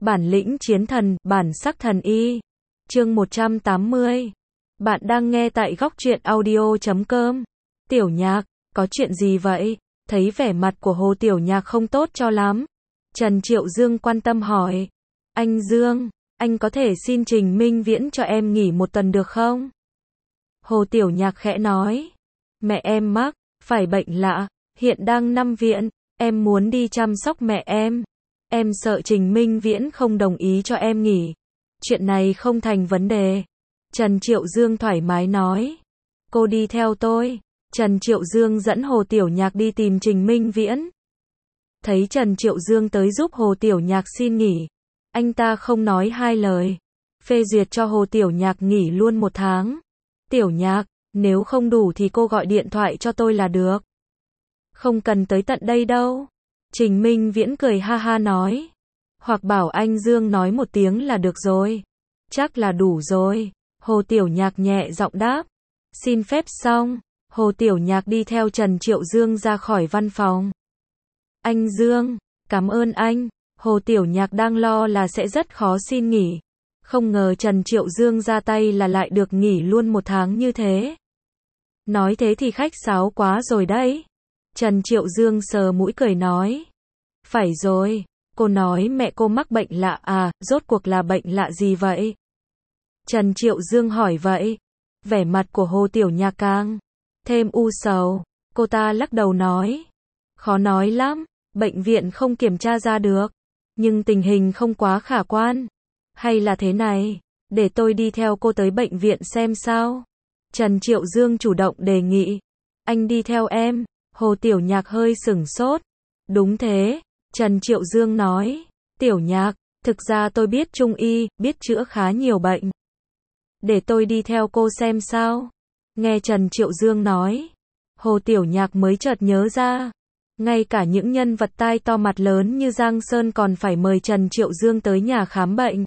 Bản lĩnh chiến thần, bản sắc thần y. Chương 180. Bạn đang nghe tại góc truyện audio.com. Tiểu Nhạc, có chuyện gì vậy? Thấy vẻ mặt của Hồ Tiểu Nhạc không tốt cho lắm. Trần Triệu Dương quan tâm hỏi. Anh Dương, anh có thể xin Trình Minh Viễn cho em nghỉ một tuần được không? Hồ Tiểu Nhạc khẽ nói. Mẹ em mắc, phải bệnh lạ, hiện đang nằm viện, em muốn đi chăm sóc mẹ em. Em sợ Trình Minh Viễn không đồng ý cho em nghỉ. Chuyện này không thành vấn đề. Trần Triệu Dương thoải mái nói. Cô đi theo tôi. Trần Triệu Dương dẫn Hồ Tiểu Nhạc đi tìm Trình Minh Viễn. Thấy Trần Triệu Dương tới giúp Hồ Tiểu Nhạc xin nghỉ. Anh ta không nói hai lời. Phê duyệt cho Hồ Tiểu Nhạc nghỉ luôn 1 tháng. Tiểu Nhạc, nếu không đủ thì cô gọi điện thoại cho tôi là được. Không cần tới tận đây đâu. Trình Minh Viễn cười ha ha nói. Hoặc bảo anh Dương nói một tiếng là được rồi. Chắc là đủ rồi. Hồ Tiểu Nhạc nhẹ giọng đáp. Xin phép xong, Hồ Tiểu Nhạc đi theo Trần Triệu Dương ra khỏi văn phòng. Anh Dương, cảm ơn anh. Hồ Tiểu Nhạc đang lo là sẽ rất khó xin nghỉ. Không ngờ Trần Triệu Dương ra tay là lại được nghỉ luôn 1 tháng như thế. Nói thế thì khách sáo quá rồi đấy. Trần Triệu Dương sờ mũi cười nói. Phải rồi, cô nói mẹ cô mắc bệnh lạ à, rốt cuộc là bệnh lạ gì vậy? Trần Triệu Dương hỏi vậy. Vẻ mặt của Hồ Tiểu Nhạc càng thêm u sầu. Cô ta lắc đầu nói. Khó nói lắm, bệnh viện không kiểm tra ra được. Nhưng tình hình không quá khả quan. Hay là thế này, để tôi đi theo cô tới bệnh viện xem sao? Trần Triệu Dương chủ động đề nghị. Anh đi theo em. Hồ Tiểu Nhạc hơi sửng sốt. Đúng thế, Trần Triệu Dương nói. Tiểu Nhạc, thực ra tôi biết trung y, biết chữa khá nhiều bệnh. Để tôi đi theo cô xem sao? Nghe Trần Triệu Dương nói. Hồ Tiểu Nhạc mới chợt nhớ ra. Ngay cả những nhân vật tai to mặt lớn như Giang Sơn còn phải mời Trần Triệu Dương tới nhà khám bệnh.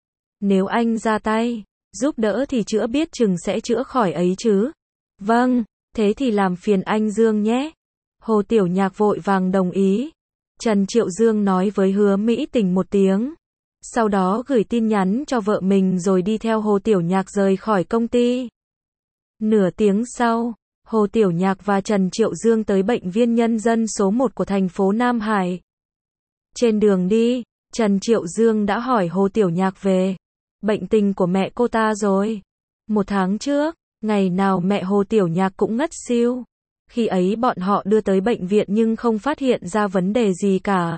Nếu anh ra tay, giúp đỡ thì chữa biết chừng sẽ chữa khỏi ấy chứ. Vâng, thế thì làm phiền anh Dương nhé. Hồ Tiểu Nhạc vội vàng đồng ý. Trần Triệu Dương nói với Hứa Mỹ Tình một tiếng. Sau đó gửi tin nhắn cho vợ mình rồi đi theo Hồ Tiểu Nhạc rời khỏi công ty. Nửa tiếng sau, Hồ Tiểu Nhạc và Trần Triệu Dương tới bệnh viện nhân dân số 1 của thành phố Nam Hải. Trên đường đi, Trần Triệu Dương đã hỏi Hồ Tiểu Nhạc về bệnh tình của mẹ cô ta rồi. 1 tháng trước, ngày nào mẹ Hồ Tiểu Nhạc cũng ngất xỉu. Khi ấy bọn họ đưa tới bệnh viện nhưng không phát hiện ra vấn đề gì cả.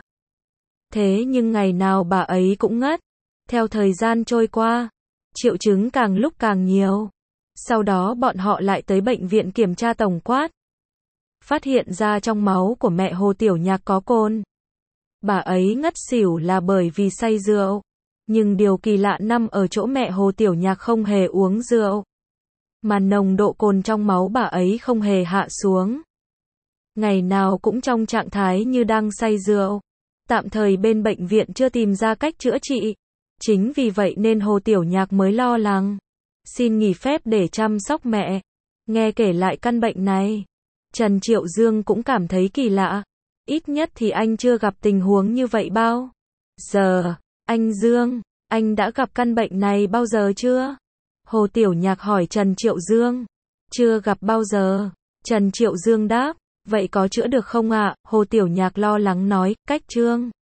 Thế nhưng ngày nào bà ấy cũng ngất. Theo thời gian trôi qua, triệu chứng càng lúc càng nhiều. Sau đó bọn họ lại tới bệnh viện kiểm tra tổng quát. Phát hiện ra trong máu của mẹ Hồ Tiểu Nhạc có cồn. Bà ấy ngất xỉu là bởi vì say rượu. Nhưng điều kỳ lạ nằm ở chỗ mẹ Hồ Tiểu Nhạc không hề uống rượu. Mà nồng độ cồn trong máu bà ấy không hề hạ xuống. Ngày nào cũng trong trạng thái như đang say rượu. Tạm thời bên bệnh viện chưa tìm ra cách chữa trị. Chính vì vậy nên Hồ Tiểu Nhạc mới lo lắng. Xin nghỉ phép để chăm sóc mẹ. Nghe kể lại căn bệnh này, Trần Triệu Dương cũng cảm thấy kỳ lạ. Ít nhất thì anh chưa gặp tình huống như vậy bao giờ. Anh Dương, anh đã gặp căn bệnh này bao giờ chưa? Hồ Tiểu Nhạc hỏi Trần Triệu Dương. Chưa gặp bao giờ. Trần Triệu Dương đáp. Vậy có chữa được không ạ? Hồ Tiểu Nhạc lo lắng nói. Cách chương